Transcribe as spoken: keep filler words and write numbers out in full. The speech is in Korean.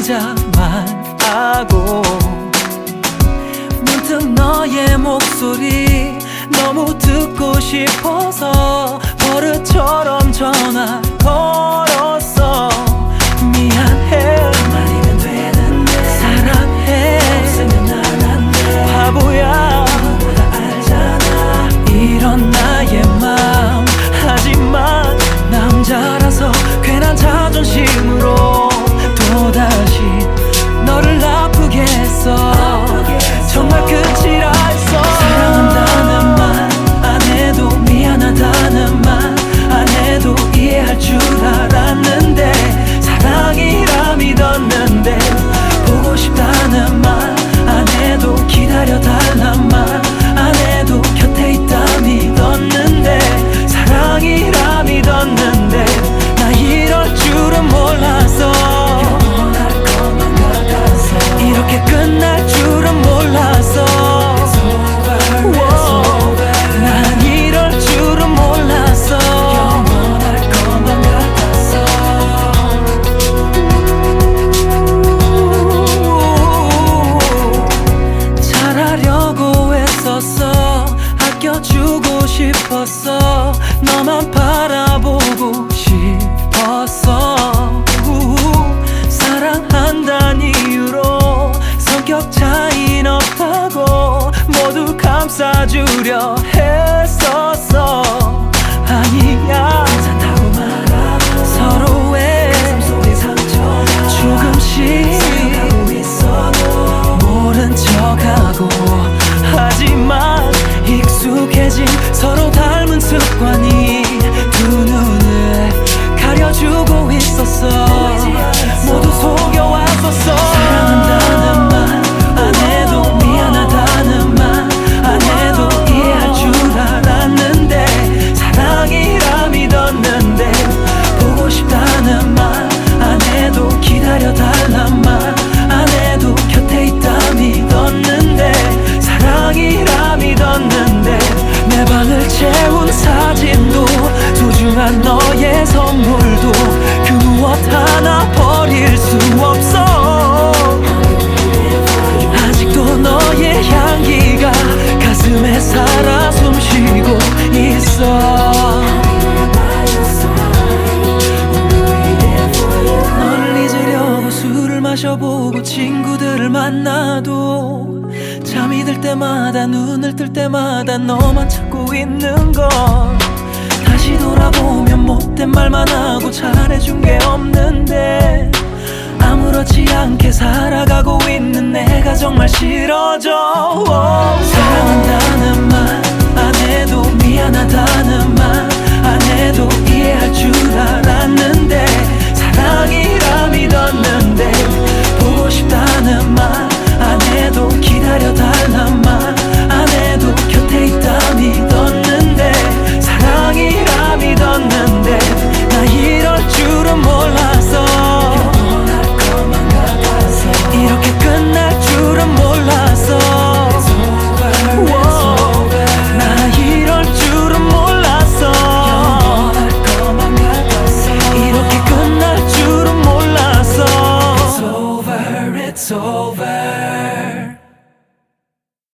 혼자만 하고 문득 너의 목소리 너무 듣고 싶어서 버릇처럼 전화 걸었어. 미안해 말이면 되는데 사랑해 없으면 난 안 돼 바보야 누구보다 알잖아 이런 나의 맘. 하지만 남자라서 괜한 자존심으로 또다시 너를 아프게 했어. 정말 끝이라 했어. 사랑한다는 말 안 해도 미안하다는 말 안 해도 이해할 줄 알았는데 사랑이라 믿었는데 보고 싶다는 말 안 해도 기다려달란 말 안 해도 곁에 있다 믿었는데 사랑이라 믿었는데 나 이럴 줄은 몰랐어. 영원할 것만 같았어. 이렇게 끝날 줄은 몰랐어. 난 이럴 줄은 몰랐어. 영원할 것만 같았어. 잘하려고 했었어. 아껴주고 싶었어. 너만 바라보고 싶었어. 사랑한다는 이유로 성격 차이는 없다고 모두 감싸주려 했었어. 아니야 괜찮다고 말하고 서로의 가슴속에 상처가 조금씩 생각하고 있어도 모른 척하고 하지만 익숙해진 서로 닮은 습관이 두 눈을 가려주고 있었어. 모두 속여왔었어. 사랑한다는 말 안 해도 미안하다는 말 안 해도 이해할 줄 알았는데 사랑이라 믿었는데 보고 싶다는 말 안 해도 기다려달란 말 안 해도 곁에 있다 믿었는데 사랑이라 믿었는데 내 방을 채운 사진도 소중한 너의 선물도 그 무엇 하나 버릴 수 없어. 아직도 너의 향기가 가슴에 살아 숨쉬고 있어. 너를 잊으려고 술을 마셔보고 친구들을 만나도 잠이 들 때마다 눈을 뜰 때마다 너만 찾고 있는 걸 다시 돌아보면 못된 말만 하고 잘해준 게 없는데 아무렇지 않게 살아가고 있는 내가 정말 싫어져. 사랑한다는 말 안 해도 미안하다는 말 안 해도 이해할 줄 알았는데 사랑이라 믿었는데 보고 싶다는 말 안 해도 기다려달란 말 안 해도 곁에 있다 믿었는데 사랑이라 믿었는데 나 이럴 줄은 몰랐어. 영원할 것만 같았어. 이렇게 끝날 줄은 몰랐어. 나 이럴 줄은 몰랐어. 영원할 것만 같았어. 이렇게 끝날 줄은 몰랐어. It's over, it's over.